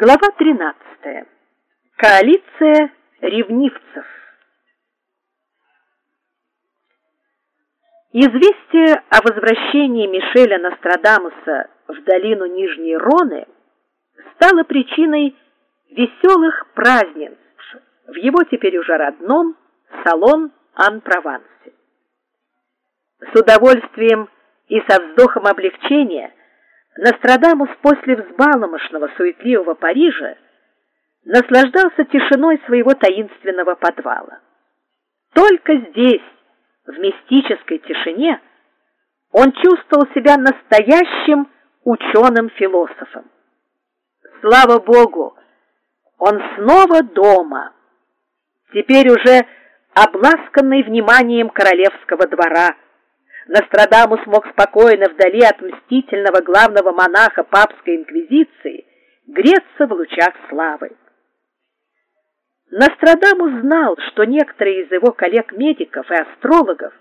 Глава 13. Коалиция ревнивцев. Известие о возвращении Мишеля Нострадамуса в долину Нижней Роны стало причиной веселых празднеств в его теперь уже родном Салон-ан-Провансе. С удовольствием и со вздохом облегчения Нострадамус после взбаламошного суетливого Парижа наслаждался тишиной своего таинственного подвала. Только здесь, в мистической тишине, он чувствовал себя настоящим ученым-философом. Слава Богу, он снова дома, теперь уже обласканный вниманием королевского двора. Нострадамус мог спокойно вдали от мстительного главного монаха папской инквизиции греться в лучах славы. Нострадамус знал, что некоторые из его коллег-медиков и астрологов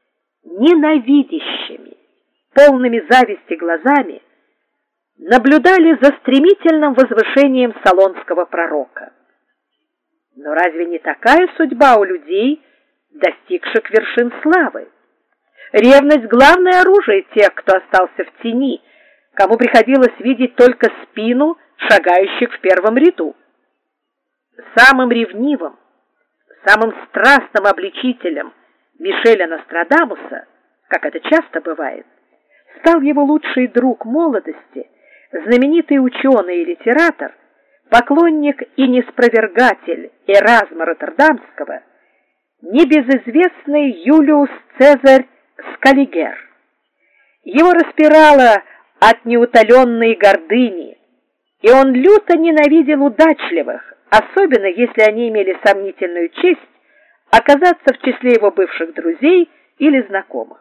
ненавидящими, полными зависти глазами наблюдали за стремительным возвышением салонского пророка. Но разве не такая судьба у людей, достигших вершин славы? Ревность — главное оружие тех, кто остался в тени, кому приходилось видеть только спину шагающих в первом ряду. Самым ревнивым, самым страстным обличителем Мишеля Нострадамуса, как это часто бывает, стал его лучший друг молодости, знаменитый ученый и литератор, поклонник и неспровергатель Эразма Роттердамского, небезызвестный Юлиус Цезарь Скаллигер. Его распирало от неутоленной гордыни, и он люто ненавидел удачливых, особенно если они имели сомнительную честь оказаться в числе его бывших друзей или знакомых.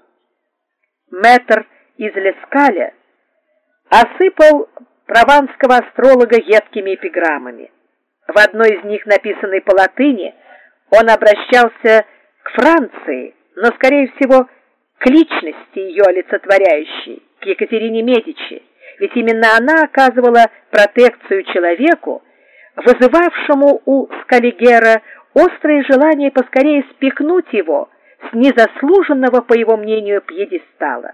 Мэтр из Лескаля осыпал прованского астролога едкими эпиграммами. В одной из них, написанной по латыни, он обращался к Франции, но, скорее всего, к личности ее олицетворяющей, к Екатерине Медичи, ведь именно она оказывала протекцию человеку, вызывавшему у Скаллигера острое желание поскорее спихнуть его с незаслуженного, по его мнению, пьедестала.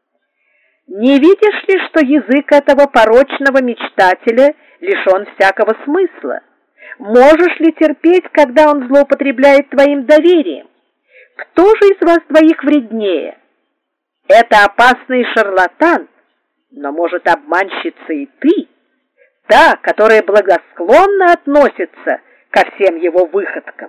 Не видишь ли, что язык этого порочного мечтателя лишен всякого смысла? Можешь ли терпеть, когда он злоупотребляет твоим доверием? Кто же из вас двоих вреднее? Это опасный шарлатан, но, может, обманщица и ты, та, которая благосклонно относится ко всем его выходкам.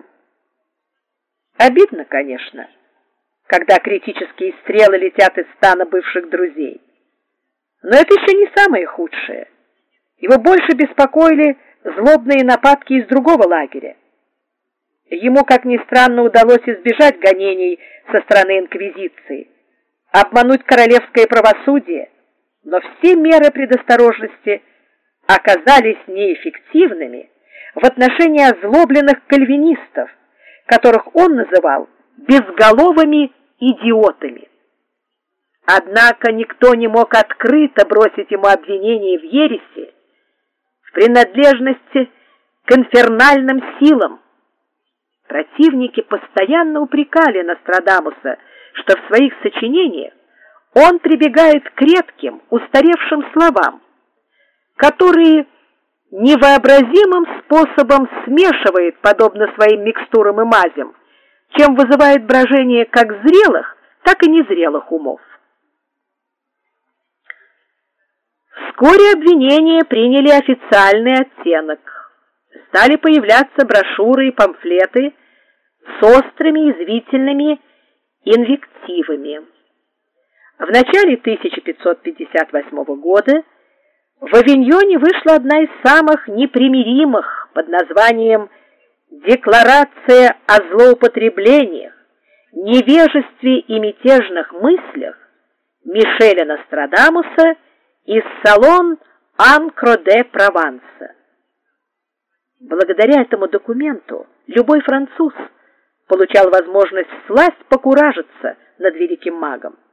Обидно, конечно, когда критические стрелы летят из стана бывших друзей. Но это еще не самое худшее. Его больше беспокоили злобные нападки из другого лагеря. Ему, как ни странно, удалось избежать гонений со стороны инквизиции, обмануть королевское правосудие, но все меры предосторожности оказались неэффективными в отношении озлобленных кальвинистов, которых он называл безголовыми идиотами. Однако никто не мог открыто бросить ему обвинение в ереси, в принадлежности к инфернальным силам. Противники постоянно упрекали Нострадамуса, что в своих сочинениях он прибегает к редким, устаревшим словам, которые невообразимым способом смешивает, подобно своим микстурам и мазям, чем вызывает брожение как зрелых, так и незрелых умов. Вскоре обвинения приняли официальный оттенок. Стали появляться брошюры и памфлеты с острыми язвительными инвективами. В начале 1558 года в Авиньоне вышла одна из самых непримиримых под названием «Декларация о злоупотреблениях, невежестве и мятежных мыслях» Мишеля Нострадамуса из Салон-ан-Прованса. Благодаря этому документу любой француз получал возможность всласть покуражиться над великим магом.